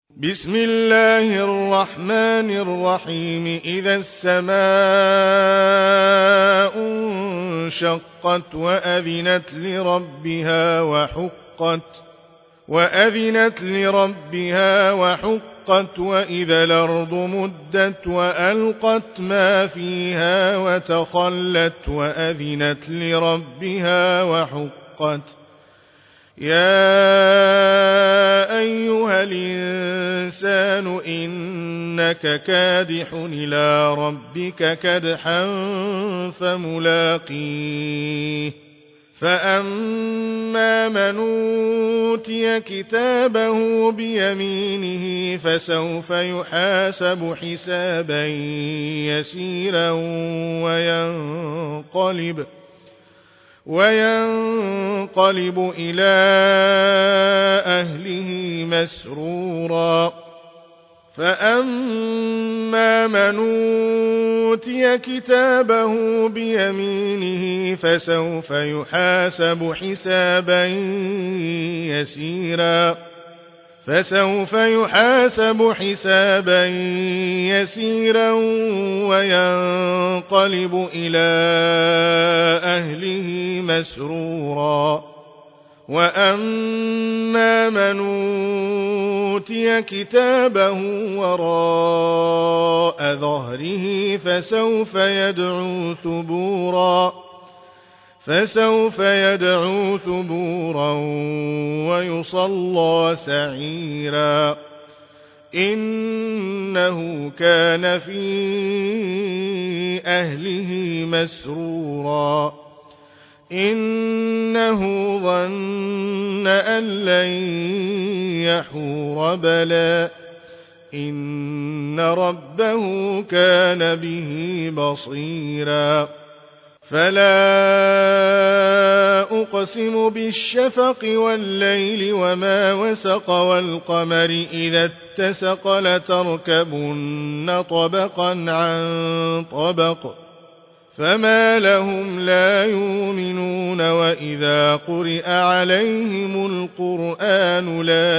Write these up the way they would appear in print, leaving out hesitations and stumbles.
بسم الله الرحمن الرحيم إذا السماء انشقت وأذنت لربها وحقت وإذا الأرض مدت وألقت ما فيها وتخلت وأذنت لربها وحقت يا أيها الإنسان إنك كادح إلى ربك كدحا فملاقيه فأما من أوتي كتابه بيمينه فسوف يحاسب حسابا يسيرا وينقلب إلى أهله مسرورا فأما من أوتي كتابه بيمينه فسوف يحاسب حسابا يسيرا وينقلب إلى أهله مسرورا وأما من أوتي كتابه وراء ظهره فسوف يدعو ثبورا ويصلى سعيرا إنه كان في أهله مسرورا إنه ظن أن لن يحور بلى إن ربه كان به بصيرا فلا أقسم بالشفق والليل وما وسق والقمر إذا اتسق لتركبن طبقا عن طبق فما لهم لا يؤمنون وإذا قرئ عليهم القرآن لا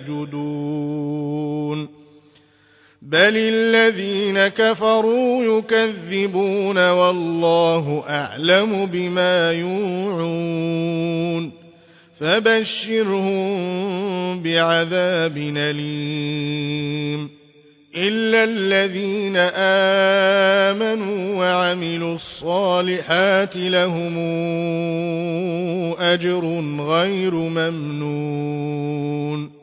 يسجدون بل الذين كفروا يكذبون والله أعلم بما يوعون فبشرهم بعذاب أليم إلا الذين آمنوا وعملوا الصالحات لهم أجر غير ممنون